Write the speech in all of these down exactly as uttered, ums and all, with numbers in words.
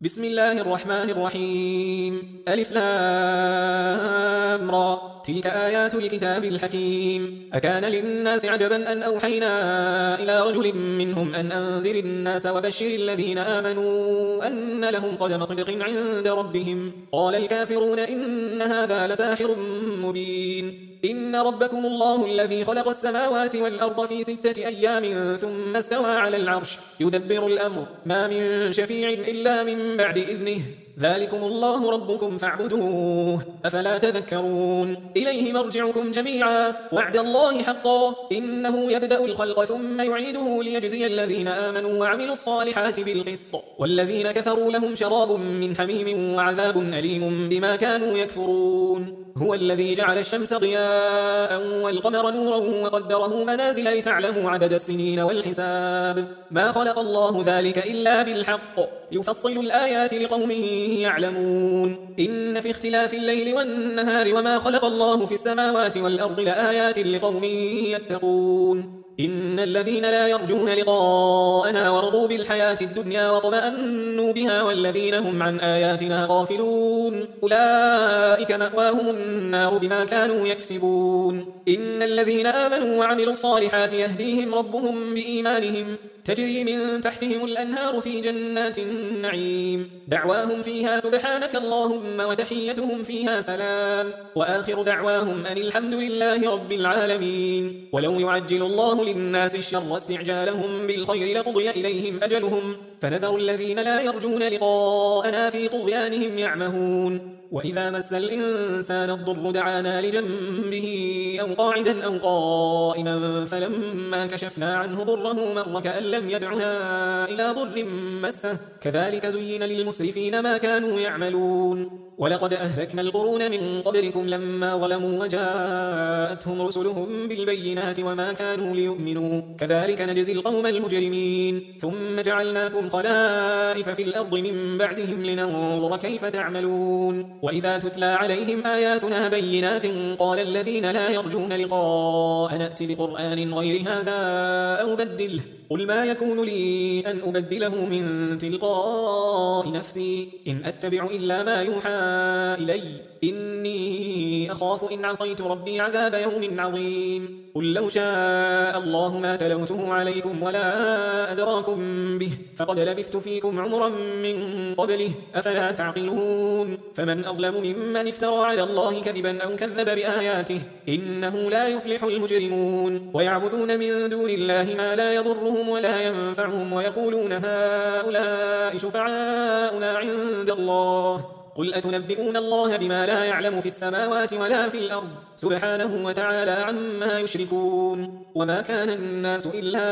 بسم الله الرحمن الرحيم. ألف لام را. تلك آيات الكتاب الحكيم. أكان للناس عجبا أن أوحينا إلى رجل منهم أن أنذر الناس وبشر الذين آمنوا أن لهم قدم صدق عند ربهم. قال الكافرون إن هذا لساحر مبين. إن ربكم الله الذي خلق السماوات والأرض في ستة أيام ثم استوى على العرش يدبر الأمر ما من شفيع إلا من بعد إذنه ذلكم الله ربكم فاعبدوه أفلا تذكرون. إليه مرجعكم جميعا وعد الله حقا إنه يبدأ الخلق ثم يعيده ليجزي الذين آمنوا وعملوا الصالحات بالقسط والذين كفروا لهم شراب من حميم وعذاب أليم بما كانوا يكفرون. هو الذي جعل الشمس ضياء والقمر نورا وقدره منازل لتعلموا عدد السنين والحساب ما خلق الله ذلك إلا بالحق يفصل الآيات لقوم يعلمون. إن في اختلاف الليل والنهار وما خلق الله في السماوات والأرض لآيات لقوم يتقون. إن الذين لا يرجون لقاءنا ورضوا بالحياة الدنيا واطمأنوا بها والذين هم عن آياتنا غافلون أولئك مأواهم النار بما كانوا يكسبون. إن الذين آمنوا وعملوا الصالحات يهديهم ربهم بإيمانهم تجري من تحتهم الأنهار في جنات النعيم دعواهم فيها سبحانك اللهم وتحيتهم فيها سلام وآخر دعواهم أن الحمد لله رب العالمين. ولو يعجل الله للناس الشر استعجالهم بالخير لقضي إليهم أجلهم فنذر الذين لا يرجون لقاءنا في طغيانهم يعمهون. وإذا مس الإنسان الضر دعانا لجنبه أو قاعدا أو قائما فلما كشفنا عنه ضره مر كأن لم يدعنا إلى ضر مسه كذلك زين للمسرفين ما كانوا يعملون. ولقد أهلكنا القرون من قبلكم لما ظلموا وجاءتهم رسلهم بالبينات وما كانوا ليؤمنوا كذلك نجزي القوم المجرمين. ثم جعلناكم خلائف في الأرض من بعدهم لننظر كيف تعملون. وإذا تتلى عليهم آياتنا بينات قال الذين لا يرجون لقاء نأت بقرآن غير هذا أو بدله قل ما يكون لي أن أبدله من تلقاء نفسي إن أتبع إلا ما يوحى إلي إني أخاف إن عصيت ربي عذاب يوم عظيم. قل لو شاء الله ما تلوته عليكم ولا أدراكم به فقد لبثت فيكم عمرا من قبله أفلا تعقلون. فمن أظلم ممن افترى على الله كذبا أو كذب بآياته إنه لا يفلح المجرمون. ويعبدون من دون الله ما لا يضرهم ولا ينفعهم ويقولون هؤلاء شفعاؤنا عند الله قل أتنبئون الله بما لا يعلم في السماوات ولا في الأرض سبحانه وتعالى عما يشركون. وما كان الناس إلا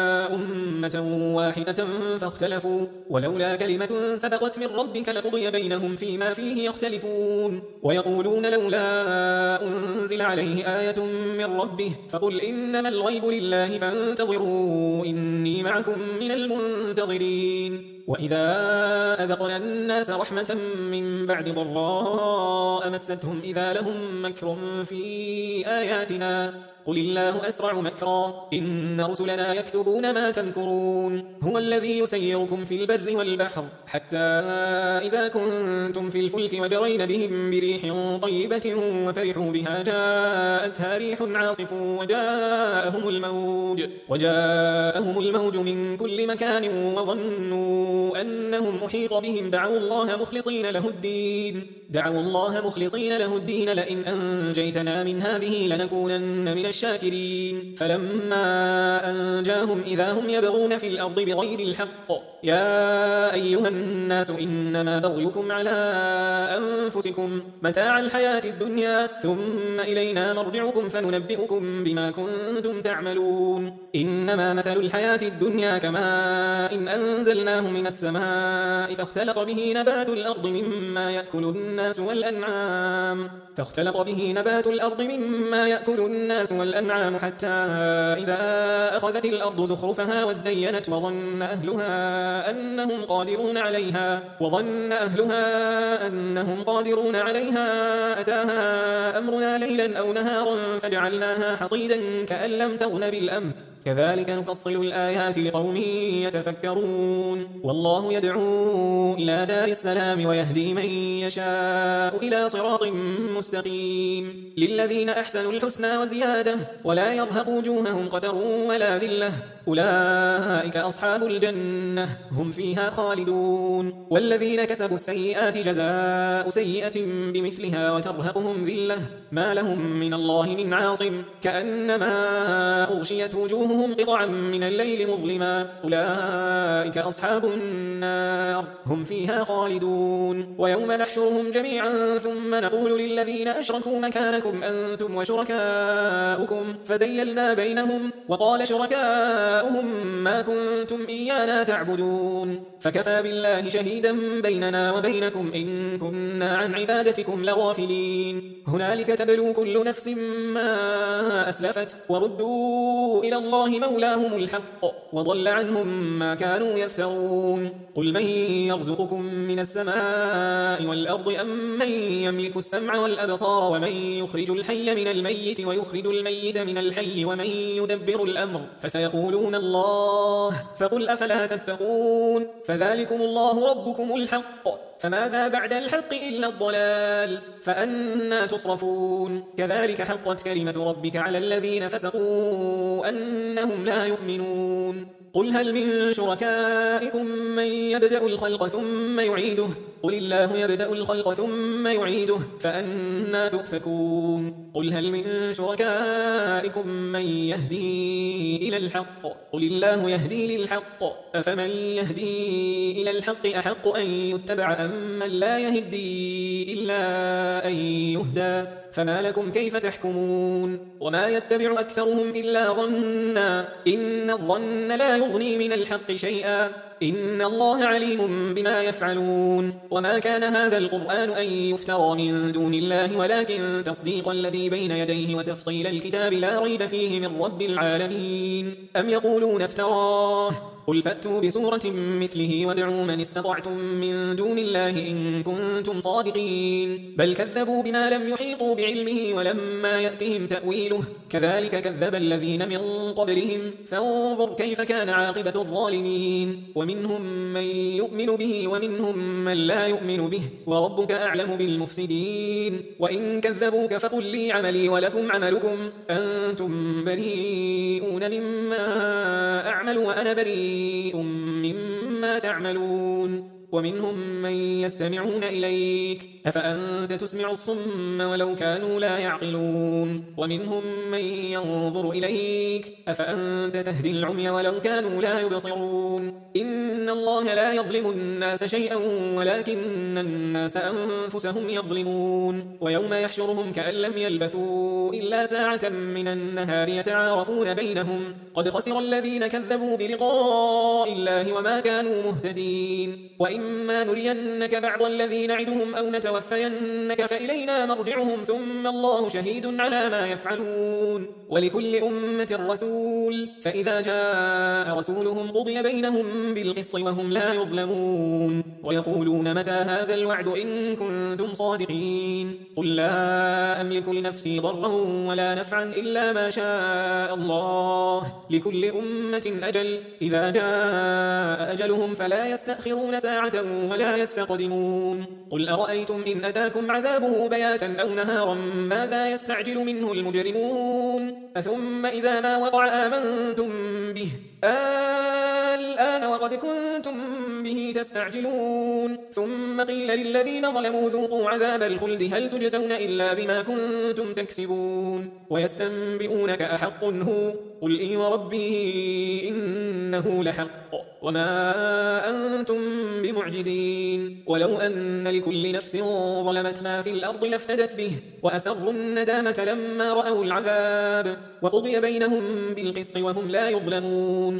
أمة واحدة فاختلفوا ولولا كلمة سبقت من ربك لقضي بينهم فيما فيه يختلفون. ويقولون لولا أنزل عليه آية من ربه فقل إنما الغيب لله فانتظروا إني معكم من المنتظرين. وإذا أذقنا الناس رحمة من بعد ضراء مستهم إذا لهم مكر في آياتنا قل الله أسرع مكرا إن رسلنا يكتبون ما تمكرون. هو الذي يسيركم في البر والبحر حتى إذا كنتم في الفلك وجرين بهم بريح طيبة وفرحوا بها جاءتها ريح عاصف وجاءهم الموج وجاءهم الموج من كل مكان وظنوا أنهم محيط بهم دعوا الله مخلصين له الدين دعوا الله مخلصين له الدين لئن أنجيتنا من هذه لنكونن من الشاكرين. فلما أنجاهم إذا هم يبغون في الأرض بغير الحق يا أيها الناس إنما بغيكم على أنفسكم متاع الحياة الدنيا ثم إلينا مرجعكم فننبئكم بما كنتم تعملون. إنما مثل الحياة الدنيا كماء إن أنزلناه من السماء فاختلط به نبات الأرض مما يأكل الناس والأنعام فاختلط به نبات الأرض مما يأكل الناس والأنعام والأنعام حتى إذا أخذت الأرض زخرفها وزينت وظن أهلها أنهم قادرون عليها وظن أهلها أنهم قادرون عليها أتاها أمرنا ليلا أو نهارا فجعلناها حصيدا كأن لم تغن بالأمس كذلك نفصل الآيات لقوم يتفكرون والله يدعو إلى دار السلام ويهدي من يشاء إلى صراط مستقيم للذين أحسنوا الحسنى وزيادة ولا يرهق وجوههم قتر ولا ذلة أولئك أصحاب الجنة هم فيها خالدون والذين كسبوا السيئات جزاء سيئة بمثلها وترهقهم ذلة ما لهم من الله من عاصم كأنما أغشيت وجوههم قطعا من الليل مظلما أولئك أصحاب النار هم فيها خالدون ويوم نحشرهم جميعا ثم نقول للذين أشركوا مكانكم أنتم وشركاؤكم فزيلنا بينهم وقال شركاؤهم ما كنتم إيانا تعبدون فكفى بالله شهيدا بيننا وبينكم إن كنا عن عبادتكم لغافلين هنالك تبلو كل نفس ما أسلفت وردوا إلى الله مولاهم الحق وضل عنهم ما كانوا يفترون قل من يرزقكم من السماء والأرض أم من يملك السمع والأبصار ومن يخرج الحي من الميت ويخرج الميت من الحي ومن يدبر الأمر فسيقولون الله فقل أفلا تتقون فذلكم الله ربكم الحق فماذا بعد الحق إلا الضلال فأنا تصرفون كذلك حقت كلمة ربك على الذين فسقوا أنهم لا يؤمنون قل هل من شركائكم من يبدأ الخلق ثم يعيده قل الله يبدأ الخلق ثم يعيده فأنا تؤفكون قل هل من شركائكم من يهدي إلى الحق قل الله يهدي للحق أفمن يهدي إلى الحق أحق أن يتبع أم من لا يهدي إلا أن يهدى فما لكم كيف تحكمون وما يتبع أكثرهم إلا ظنا إن الظن لا يغني من الحق شيئا إن الله عليم بما يفعلون وما كان هذا القرآن أن يفترى من دون الله ولكن تصديق الذي بين يديه وتفصيل الكتاب لا ريب فيه من رب العالمين أم يقولون افتراه قل فأتوا بسورة مثله وادعوا من استطعتم من دون الله إن كنتم صادقين بل كذبوا بما لم يحيطوا بعلمه ولما يأتهم تأويله كذلك كذب الذين من قبلهم فانظر كيف كان عاقبة الظالمين ومنهم من يؤمن به ومنهم من لا يؤمن به وربك أعلم بالمفسدين وإن كذبوك فقل لي عملي ولكم عملكم أنتم بريئون مما أعمل وأنا بريء مما تعملون ومنهم من يستمعون إليك أفأنت تسمع الصم ولو كانوا لا يعقلون ومنهم من ينظر إليك أفأنت تهدي العمي ولو كانوا لا يبصرون إن الله لا يظلم الناس شيئا ولكن الناس أنفسهم يظلمون ويوم يحشرهم كأن لم يلبثوا إلا ساعة من النهار يتعارفون بينهم قد خسر الذين كذبوا بلقاء الله وما كانوا مهتدين وإما نرينك بعض الذين نعدهم أو نتوفينك فإلينا مرجعهم ثم الله شهيد على ما يفعلون ولكل أمة رسول فإذا جاء رسولهم قضي بينهم بالقسط وهم لا يظلمون ويقولون متى هذا الوعد إن كنتم صادقين قل لا أملك لنفسي ضرا ولا نفعا إلا ما شاء الله لكل أمة أجل إذا جاء أجلهم فلا يستأخرون ساعة ولا يستقدمون قل أرأيتم إن أتاكم عذابه بياتا أو نهارا ماذا يستعجل منه المجرمون أثم إذا ما وقع آمنتم به الآن وقد كنتم به تستعجلون ثم قيل للذين ظلموا ذوقوا عذاب الخلد هل تجزون إلا بما كنتم تكسبون ويستنبئونك أحق هو قل إي وربي إنه لحق وما أنتم بمعجزين ولو أن لكل نفس ظلمت ما في الأرض لافتدت به وأسروا الندامة لما رأوا العذاب وقضي بينهم بالقسط وهم لا يظلمون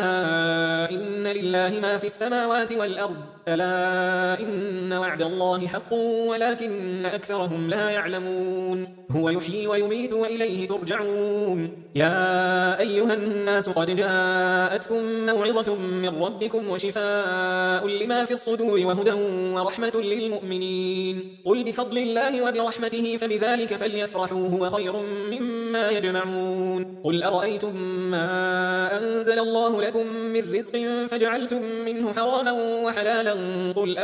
ألا إن لله ما في السماوات والأرض ألا إن وعد الله حق ولكن أكثرهم لا يعلمون هو يحيي ويميت وإليه ترجعون يا أيها الناس قد جاءتكم موعظة من ربكم وشفاء لما في الصدور وهدى ورحمة للمؤمنين قل بفضل الله وبرحمته فبذلك فليفرحوا هو خير مما يجمعون قل أرأيتم ما أنزل الله لكم من رزق فجعلتم منه حراما وحلالا قل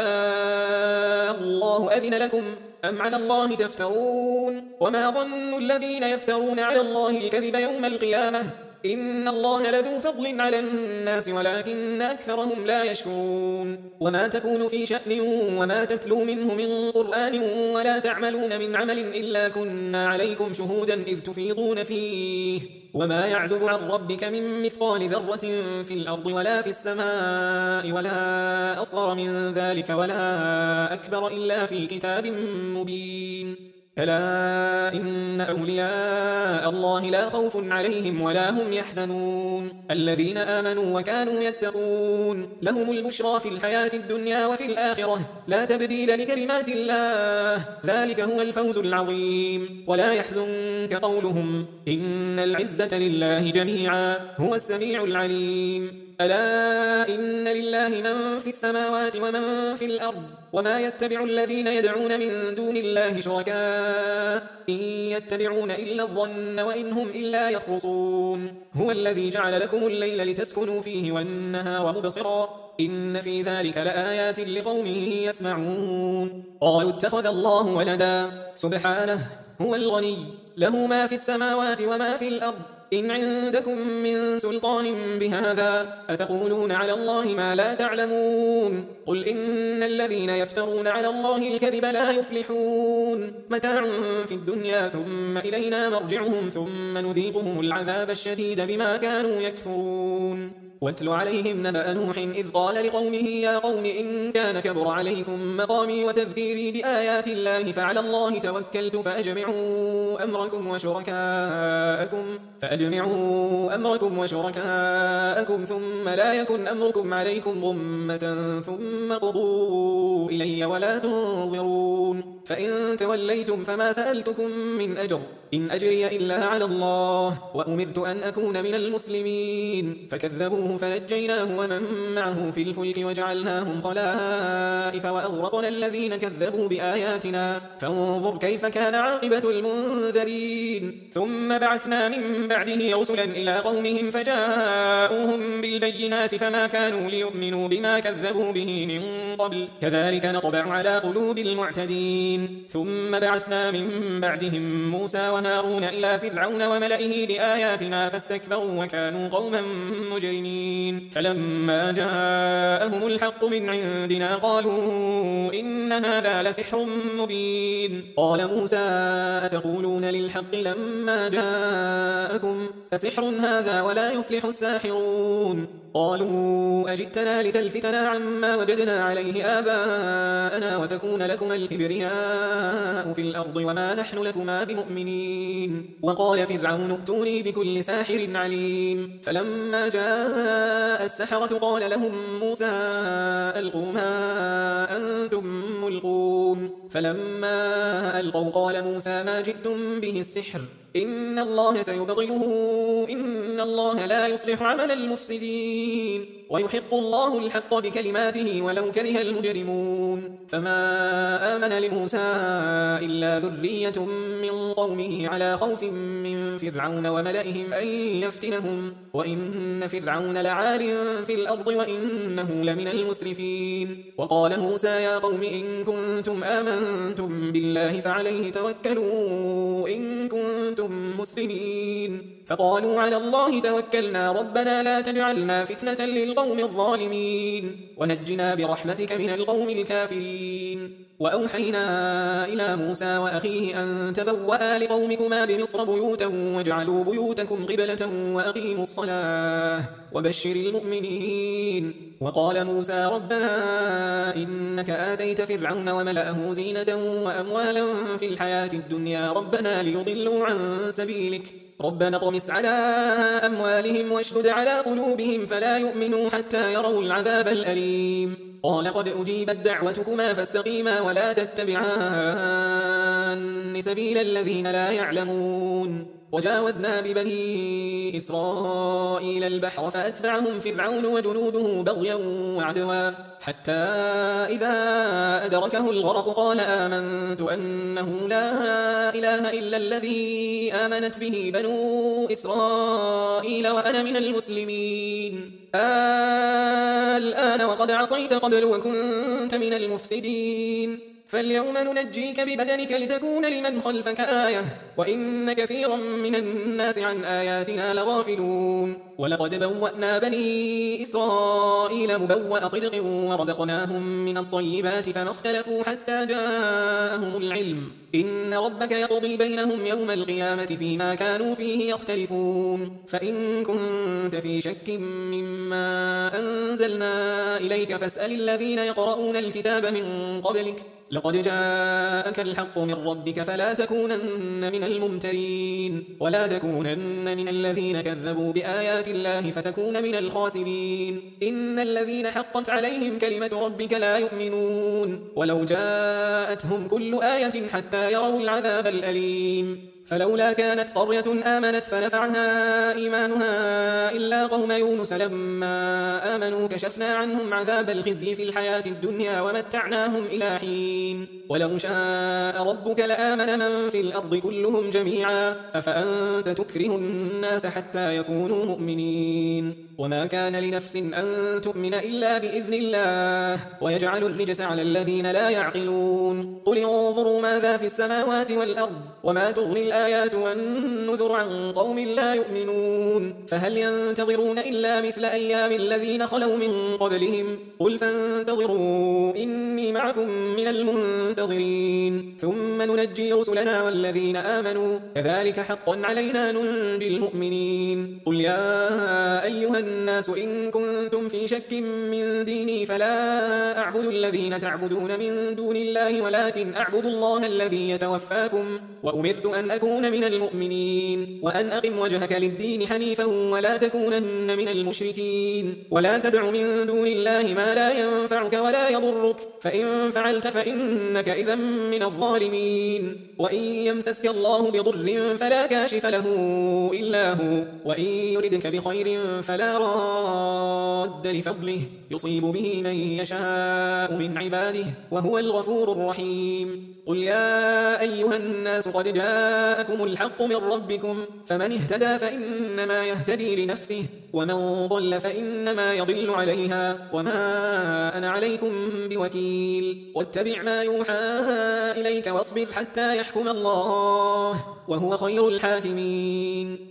آه الله أذن لكم أم على الله تفترون وما ظن الذين يفترون على الله الكذب يوم القيامة إن الله لذو فضل على الناس ولكن أكثرهم لا يشكرون وما تكون في شأن وما تتلو منه من قرآن ولا تعملون من عمل إلا كنا عليكم شهودا إذ تفيضون فيه وما يعزب عن ربك من مثقال ذرة في الأرض ولا في السماء ولا أصغر من ذلك ولا أكبر إلا في كتاب مبين ألا إن أولياء الله لا خوف عليهم ولا هم يحزنون الذين آمنوا وكانوا يتقون لهم البشرى في الحياة الدنيا وفي الآخرة لا تبديل لكلمات الله ذلك هو الفوز العظيم ولا يحزنك قولهم إن العزة لله جميعا هو السميع العليم ألا إن لله من في السماوات ومن في الأرض وما يتبع الذين يدعون من دون الله شركاء إن يتبعون إلا الظن وإن هم إلا يخرصون هو الذي جعل لكم الليل لتسكنوا فيه والنهار مبصرا إن في ذلك لآيات لقوم يسمعون قالوا اتخذ الله ولدا سبحانه هو الغني له ما في السماوات وما في الأرض إن عندكم من سلطان بهذا أتقولون على الله ما لا تعلمون قل إن الذين يفترون على الله الكذب لا يفلحون متاع في الدنيا ثم إلينا مرجعهم ثم نذيقهم العذاب الشديد بما كانوا يكفرون واتل عليهم نبأ نوح إذ قال لقومه يا قوم إن كان كبر عليكم مقامي وتذكيري بآيات الله فعلى الله توكلت فأجمعوا أمركم وشركاءكم فأجمعوا أمركم وشركاءكم ثم لا يكن أمركم عليكم ضمة ثم قضوا إلي ولا تنظرون فإن توليتم فما سألتكم من أجر إن أجري إلا على الله وأمرت أن أكون من المسلمين فكذبوه فنجيناه ومن معه في الفلك وجعلناهم خلائف وأغرقنا الذين كذبوا بآياتنا فانظر كيف كان عاقبة المنذرين ثم بعثنا من بعده رسلا إلى قومهم فجاءوهم بالبينات فما كانوا ليؤمنوا بما كذبوا به من قبل كذلك نطبع على قلوب المعتدين ثم بعثنا من بعدهم موسى وهارون إلى فرعون وملئه بآياتنا فاستكبروا وكانوا قوما مجرمين فلما جاءهم الحق من عندنا قالوا إن هذا لسحر مبين قال موسى أتقولون للحق لما جاءكم أسحر هذا ولا يفلح الساحرون قالوا أجئتنا لتلفتنا عما وجدنا عليه آباءنا وتكون لكما الكبرياء في الأرض وما نحن لكما بمؤمنين وقال فرعون ائتوني بكل ساحر عليم فلما جاء السحرة قال لهم موسى ألقوا ما أنتم ملقون فلما ألقوا قال موسى ما جئتم به السحر إن الله سيبطله إن الله لا يصلح عمل المفسدين ويحق الله الحق بكلماته ولو كره المجرمون فما آمن لموسى إلا ذرية من قومه على خوف من فرعون وملئهم أن يفتنهم وإن فرعون لعال في الأرض وإنه لمن المسرفين وقال موسى يا قوم إن كنتم آمنتم بالله فعليه توكلوا إن كنتم مسلمين فقالوا على الله توكلنا ربنا لا تجعلنا فتنة للقوم الظالمين ونجنا برحمتك من القوم الكافرين. وأوحينا إلى موسى وأخيه أن تبوأ لقومكما بمصر بيوتا واجعلوا بيوتكم قبلة وأقيموا الصلاة وبشر المؤمنين. وقال موسى ربنا إنك آتيت فرعون وملأه زينة وأموالا في الحياة الدنيا ربنا ليضلوا عن سبيلك ربنا اطمس على أموالهم واشدد على قلوبهم فلا يؤمنوا حتى يروا العذاب الأليم. قال قد أجيبت دعوتكما فاستقيما ولا تتبعان سبيل الذين لا يعلمون. وجاوزنا ببني إسرائيل البحر فأتبعهم فرعون وجنوده بغيا وعدوا حتى إذا أدركه الغرق قال آمنت أنه لا إله إلا الذي آمنت به بنو إسرائيل وأنا من المسلمين. الآن وقد عصيت قبل وكنت من المفسدين فاليوم ننجيك ببدنك لتكون لمن خلفك آية وإن كثيرا من الناس عن آياتنا لغافلون. ولقد بوأنا بني إسرائيل مبوأ صدق ورزقناهم من الطيبات فما اختلفوا حتى جاءهم العلم إن ربك يقضي بينهم يوم القيامة فيما كانوا فيه يختلفون. فإن كنت في شك مما أنزلنا إليك فاسأل الذين يقرؤون الكتاب من قبلك لقد جاءك الحق من ربك فلا تكونن من الممترين ولا تكونن من الذين كذبوا بآيات الله فتكون من الخاسرين. إن الذين حقت عليهم كلمة ربك لا يؤمنون ولو جاءتهم كل آية حتى يروا العذاب الأليم. فلولا كانت قرية آمنت فنفعها إيمانها إلا قوم يونس لما آمنوا كشفنا عنهم عذاب الخزي في الحياة الدنيا ومتعناهم إلى حين. ولو شاء ربك لآمن من في الأرض كلهم جميعا أفأنت تكره الناس حتى يكونوا مؤمنين. وما كان لنفس أن تؤمن إلا بإذن الله ويجعل الرجس على الذين لا يعقلون. قل انظروا ماذا في السماوات والأرض وما تغني الآيات والنذر عن قوم لا يؤمنون فهل ينتظرون إلا مثل أيام الذين خلوا من قبلهم قل فانتظروا إني معكم من المنتظرين ثم ننجي رسلنا والذين آمنوا كذلك حقا علينا ننجي المؤمنين. قل يا أيها الناس إن كنتم في شك من ديني فلا أعبد الذين تعبدون من دون الله ولكن أعبد الله الذي يتوفاكم وأمرت أن أكون من المؤمنين وأن أقم وجهك للدين حنيفا ولا تكونن من المشركين ولا تدع من دون الله ما لا ينفعك ولا يضرك فإن فعلت فإنك إذا من الظالمين. وإن يمسسك الله بضر فلا كاشف له إلا هو وإن يردك بخير فلا راد لفضله يصيب به من يشاء من عباده وهو الغفور الرحيم. قل يا أيها الناس قد جاءكم الحق من ربكم فمن اهتدى فإنما يهتدي لنفسه ومن ضل فإنما يضل عليها وما أنا عليكم بوكيل. واتبع ما يوحى إليك واصبر حتى يحكم الله وهو خير الحاكمين.